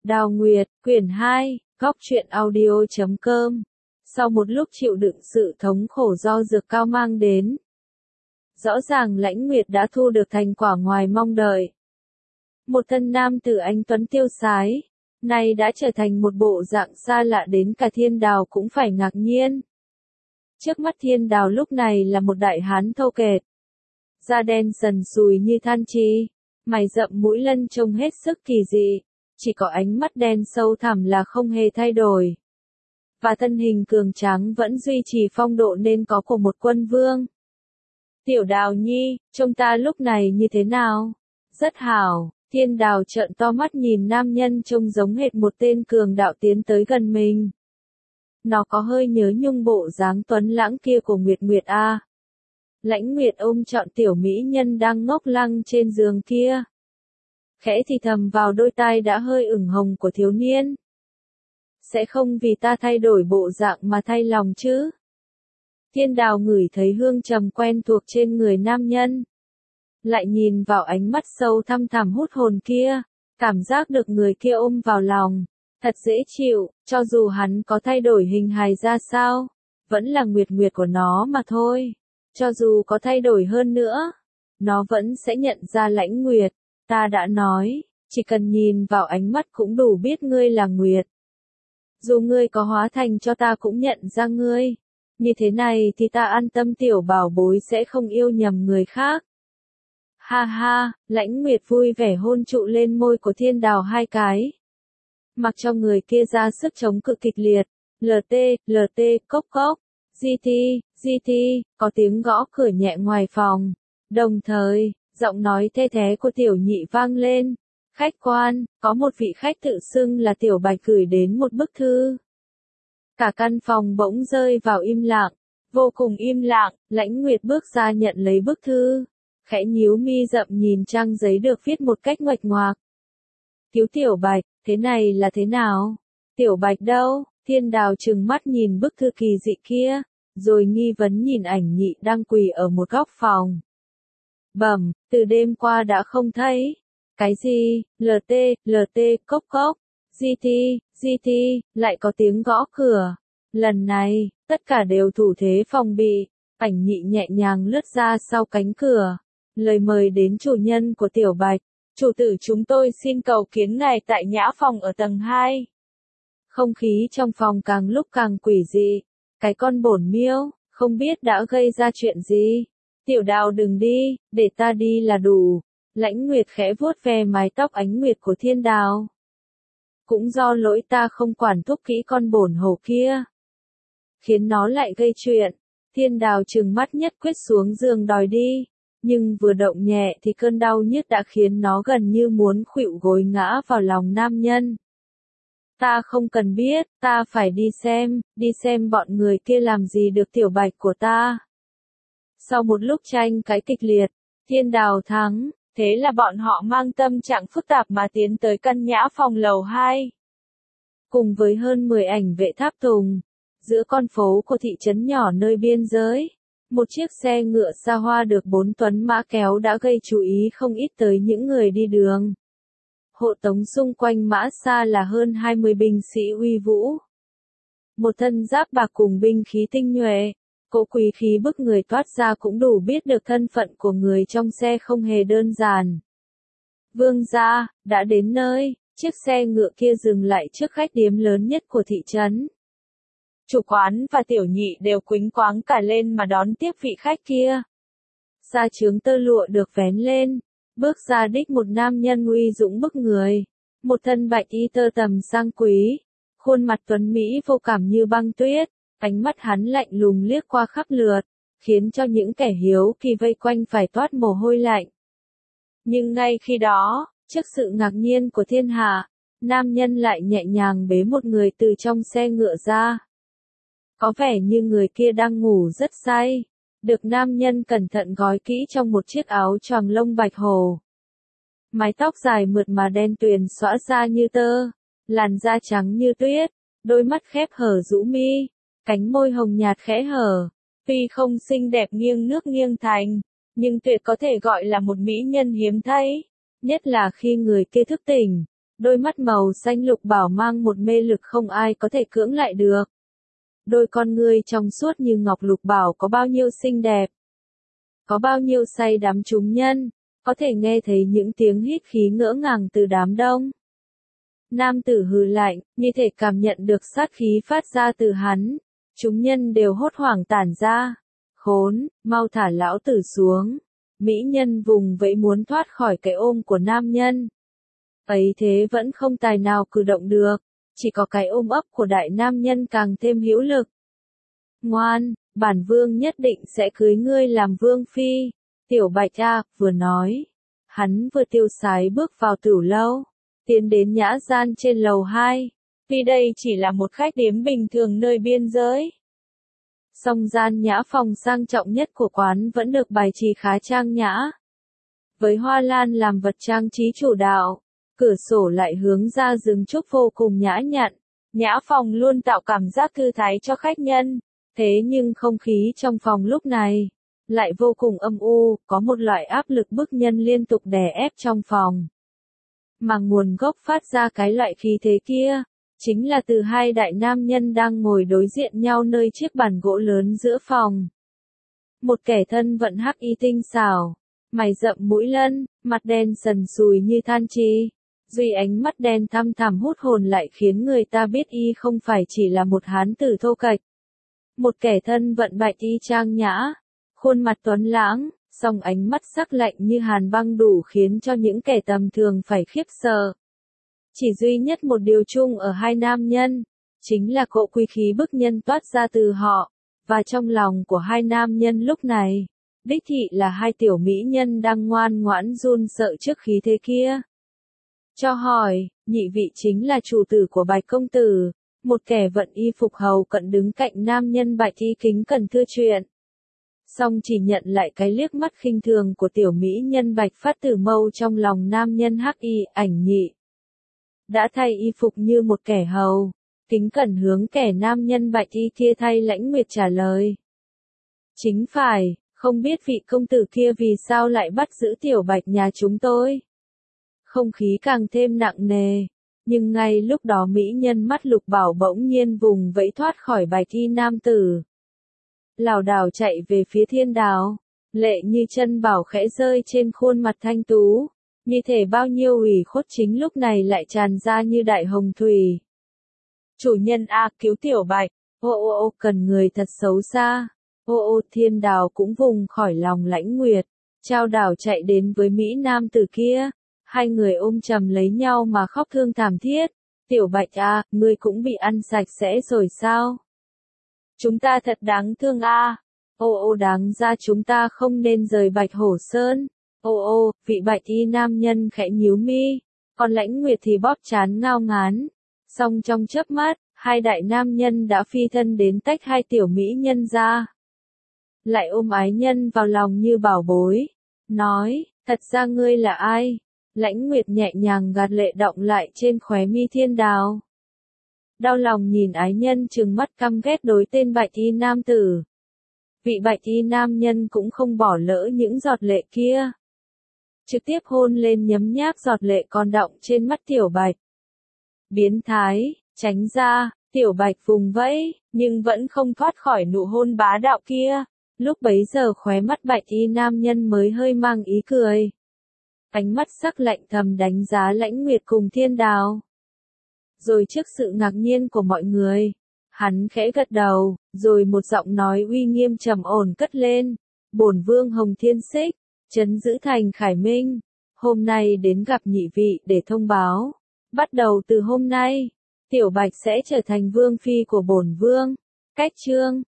Đào Nguyệt, quyển 2, góc truyện audio.com. Sau một lúc chịu đựng sự thống khổ do dược cao mang đến, rõ ràng Lãnh Nguyệt đã thu được thành quả ngoài mong đợi. Một thân nam tử anh tuấn tiêu sái, nay đã trở thành một bộ dạng xa lạ đến cả Thiên Đào cũng phải ngạc nhiên. Trước mắt Thiên Đào lúc này là một đại hán thô kệch, da đen sần sùi như than chi, mày rậm mũi lân trông hết sức kỳ dị, chỉ có ánh mắt đen sâu thẳm là không hề thay đổi. Và thân hình cường tráng vẫn duy trì phong độ nên có của một quân vương. Tiểu Đào nhi, trông ta lúc này như thế nào? Rất hảo. Thiên Đào trợn to mắt nhìn nam nhân trông giống hệt một tên cường đạo tiến tới gần mình. Nó có hơi nhớ nhung bộ dáng tuấn lãng kia của Nguyệt Nguyệt a. Lãnh Nguyệt ôm trọn tiểu mỹ nhân đang ngốc lăng trên giường kia, khẽ thì thầm vào đôi tai đã hơi ửng hồng của thiếu niên. Sẽ không vì ta thay đổi bộ dạng mà thay lòng chứ? Thiên Đào ngửi thấy hương trầm quen thuộc trên người nam nhân, lại nhìn vào ánh mắt sâu thăm thẳm hút hồn kia, cảm giác được người kia ôm vào lòng, thật dễ chịu, cho dù hắn có thay đổi hình hài ra sao, vẫn là Nguyệt Nguyệt của nó mà thôi. Cho dù có thay đổi hơn nữa, nó vẫn sẽ nhận ra Lãnh Nguyệt. Ta đã nói, chỉ cần nhìn vào ánh mắt cũng đủ biết ngươi là Nguyệt. Dù ngươi có hóa thành cho ta cũng nhận ra ngươi. Như thế này thì ta an tâm tiểu bảo bối sẽ không yêu nhầm người khác. Ha ha, Lãnh Nguyệt vui vẻ hôn trụ lên môi của Thiên Đào 2 cái. Mặc cho người kia ra sức chống cự kịch liệt. LT, cốc cốc. GT, có tiếng gõ cửa nhẹ ngoài phòng. Đồng thời, giọng nói thê thé của Tiểu Nhị vang lên. Khách quan, có một vị khách tự xưng là Tiểu Bạch gửi đến một bức thư. Cả căn phòng bỗng rơi vào im lặng, vô cùng im lặng. Lãnh Nguyệt bước ra nhận lấy bức thư, khẽ nhíu mi rậm nhìn trang giấy được viết một cách nguệch ngoạc. Cứu Tiểu Bạch, thế này là thế nào? Tiểu Bạch đâu? Thiên Đào trừng mắt nhìn bức thư kỳ dị kia, rồi nghi vấn nhìn Ảnh Nhị đang quỳ ở một góc phòng. Bẩm, từ đêm qua đã không thấy. Cái gì? LT, cốc cốc. GT, lại có tiếng gõ cửa. Lần này, tất cả đều thủ thế phòng bị. Ảnh Nhị nhẹ nhàng lướt ra sau cánh cửa. Lời mời đến chủ nhân của Tiểu Bạch. Chủ tử chúng tôi xin cầu kiến ngài tại nhã phòng ở tầng 2. Không khí trong phòng càng lúc càng quỷ dị. Cái con bổn miêu, không biết đã gây ra chuyện gì. Tiểu Đào đừng đi, để ta đi là đủ. Lãnh Nguyệt khẽ vuốt ve mái tóc ánh nguyệt của Thiên Đào. Cũng do lỗi ta không quản thúc kỹ con bổn hổ kia, khiến nó lại gây chuyện. Thiên Đào trừng mắt nhất quyết xuống giường đòi đi. Nhưng vừa động nhẹ thì cơn đau nhức đã khiến nó gần như muốn khuỵu gối ngã vào lòng nam nhân. Ta không cần biết, ta phải đi xem bọn người kia làm gì được Tiểu Bạch của ta. Sau một lúc tranh cãi kịch liệt, Thiên Đào thắng, thế là bọn họ mang tâm trạng phức tạp mà tiến tới căn nhã phòng lầu 2. Cùng với hơn 10 ảnh vệ tháp tùng, giữa con phố của thị trấn nhỏ nơi biên giới, một chiếc xe ngựa xa hoa được 4 tuấn mã kéo đã gây chú ý không ít tới những người đi đường. Hộ tống xung quanh mã xa là hơn 20 binh sĩ uy vũ. Một thân giáp bạc cùng binh khí tinh nhuệ, cỗ quý khí bức người toát ra cũng đủ biết được thân phận của người trong xe không hề đơn giản. Vương gia, đã đến nơi, chiếc xe ngựa kia dừng lại trước khách điếm lớn nhất của thị trấn. Chủ quán và Tiểu Nhị đều quýnh quáng cả lên mà đón tiếp vị khách kia. Sa chướng tơ lụa được vén lên, bước ra đích một nam nhân uy dũng bức người, một thân bạch y tơ tầm sang quý, khuôn mặt tuấn mỹ vô cảm như băng tuyết, ánh mắt hắn lạnh lùng liếc qua khắp lượt, khiến cho những kẻ hiếu kỳ vây quanh phải toát mồ hôi lạnh. Nhưng ngay khi đó, trước sự ngạc nhiên của thiên hạ, nam nhân lại nhẹ nhàng bế một người từ trong xe ngựa ra. Có vẻ như người kia đang ngủ rất say, được nam nhân cẩn thận gói kỹ trong một chiếc áo choàng lông bạch hổ. Mái tóc dài mượt mà đen tuyền xõa ra như tơ, làn da trắng như tuyết, đôi mắt khép hở rũ mi, cánh môi hồng nhạt khẽ hở. Tuy không xinh đẹp nghiêng nước nghiêng thành, nhưng tuyệt có thể gọi là một mỹ nhân hiếm thấy, nhất là khi người kia thức tỉnh, Đôi mắt màu xanh lục bảo mang một mê lực không ai có thể cưỡng lại được. Đôi con ngươi trong suốt như ngọc lục bảo có bao nhiêu xinh đẹp. Có bao nhiêu say đắm chúng nhân, có thể nghe thấy những tiếng hít khí ngỡ ngàng từ đám đông. Nam tử hừ lạnh, như thể cảm nhận được sát khí phát ra từ hắn. Chúng nhân đều hốt hoảng tản ra. Khốn, mau thả lão tử xuống. Mỹ nhân vùng vẫy muốn thoát khỏi cái ôm của nam nhân. Ấy thế vẫn không tài nào cử động được. Chỉ có cái ôm ấp của đại nam nhân càng thêm hữu lực. Ngoan, bản vương nhất định sẽ cưới ngươi làm vương phi. Tiểu Bạch vừa nói. Hắn vừa tiêu sái bước vào tửu lâu. Tiến đến nhã gian trên lầu 2. Vì đây chỉ là một khách điếm bình thường nơi biên giới. Song gian nhã phòng sang trọng nhất của quán vẫn được bài trí khá trang nhã. Với hoa lan làm vật trang trí chủ đạo, cửa sổ lại hướng ra rừng trúc vô cùng nhã nhặn. Nhã phòng luôn tạo cảm giác thư thái cho khách nhân. Thế nhưng không khí trong phòng lúc này lại vô cùng âm u, có một loại áp lực bức nhân liên tục đè ép trong phòng. Mà nguồn gốc phát ra cái loại khí thế kia, chính là từ hai đại nam nhân đang ngồi đối diện nhau nơi chiếc bàn gỗ lớn giữa phòng. Một kẻ thân vận hắc y tinh xảo, mày rậm mũi lân, mặt đen sần sùi như than chi. Duy ánh mắt đen thăm thẳm hút hồn lại khiến người ta biết y không phải chỉ là một hán tử thô kệch. Một kẻ thân vận bạch y trang nhã, khuôn mặt tuấn lãng, song ánh mắt sắc lạnh như hàn băng đủ khiến cho những kẻ tầm thường phải khiếp sợ. Chỉ duy nhất một điều chung ở hai nam nhân, chính là cỗ quý khí bức nhân toát ra từ họ, và trong lòng của hai nam nhân lúc này, đích thị là hai tiểu mỹ nhân đang ngoan ngoãn run sợ trước khí thế kia. Cho hỏi, nhị vị chính là chủ tử của Bạch công tử, một kẻ vận y phục hầu cận đứng cạnh nam nhân Bạch y kính cẩn thưa chuyện. Song chỉ nhận lại cái liếc mắt khinh thường của tiểu mỹ nhân Bạch phát tử mâu trong lòng nam nhân hắc y ảnh nhị. Đã thay y phục như một kẻ hầu, kính cẩn hướng kẻ nam nhân Bạch y kia thay Lãnh Nguyệt trả lời. Chính phải, không biết vị công tử kia vì sao lại bắt giữ tiểu Bạch nhà chúng tôi. Không khí càng thêm nặng nề, nhưng ngay lúc đó mỹ nhân mắt lục bảo bỗng nhiên vùng vẫy thoát khỏi Bạch y nam tử. Lảo đảo chạy về phía Thiên Đào, lệ như chân bảo khẽ rơi trên khuôn mặt thanh tú, như thể bao nhiêu ủy khuất chính lúc này lại tràn ra như đại hồng thủy. Chủ nhân cứu tiểu Bạch, cần người thật xấu xa. Thiên Đào cũng vùng khỏi lòng Lãnh Nguyệt, trao đảo chạy đến với mỹ nam tử kia, hai người ôm chầm lấy nhau mà khóc thương thảm thiết. Tiểu Bạch ngươi cũng bị ăn sạch sẽ rồi sao? Chúng ta thật đáng thương đáng ra chúng ta không nên rời Bạch Hổ Sơn. Vị Bạch y nam nhân khẽ nhíu mi, còn Lãnh Nguyệt thì bóp trán ngao ngán. Song trong chớp mắt, hai đại nam nhân đã phi thân đến tách hai tiểu mỹ nhân ra. Lại ôm ái nhân vào lòng như bảo bối. Nói, thật ra ngươi là ai? Lãnh Nguyệt nhẹ nhàng gạt lệ đọng lại trên khóe mi Thiên Đào. Đau lòng nhìn ái nhân trừng mắt căm ghét đối tên Bạch y nam tử. Vị Bạch y nam nhân cũng không bỏ lỡ những giọt lệ kia. Trực tiếp hôn lên nhấm nháp giọt lệ còn đọng trên mắt tiểu Bạch. Biến thái, tránh ra, tiểu Bạch vùng vẫy, nhưng vẫn không thoát khỏi nụ hôn bá đạo kia. Lúc bấy giờ khóe mắt Bạch y nam nhân mới hơi mang ý cười. Ánh mắt sắc lạnh thầm đánh giá Lãnh Nguyệt cùng Thiên Đào. Rồi trước sự ngạc nhiên của mọi người, hắn khẽ gật đầu, rồi một giọng nói uy nghiêm trầm ổn cất lên. Bổn vương Hồng Thiên Xích, trấn giữ thành Khải Minh, hôm nay đến gặp nhị vị để thông báo. Bắt đầu từ hôm nay, tiểu Bạch sẽ trở thành vương phi của bổn vương. Cách chương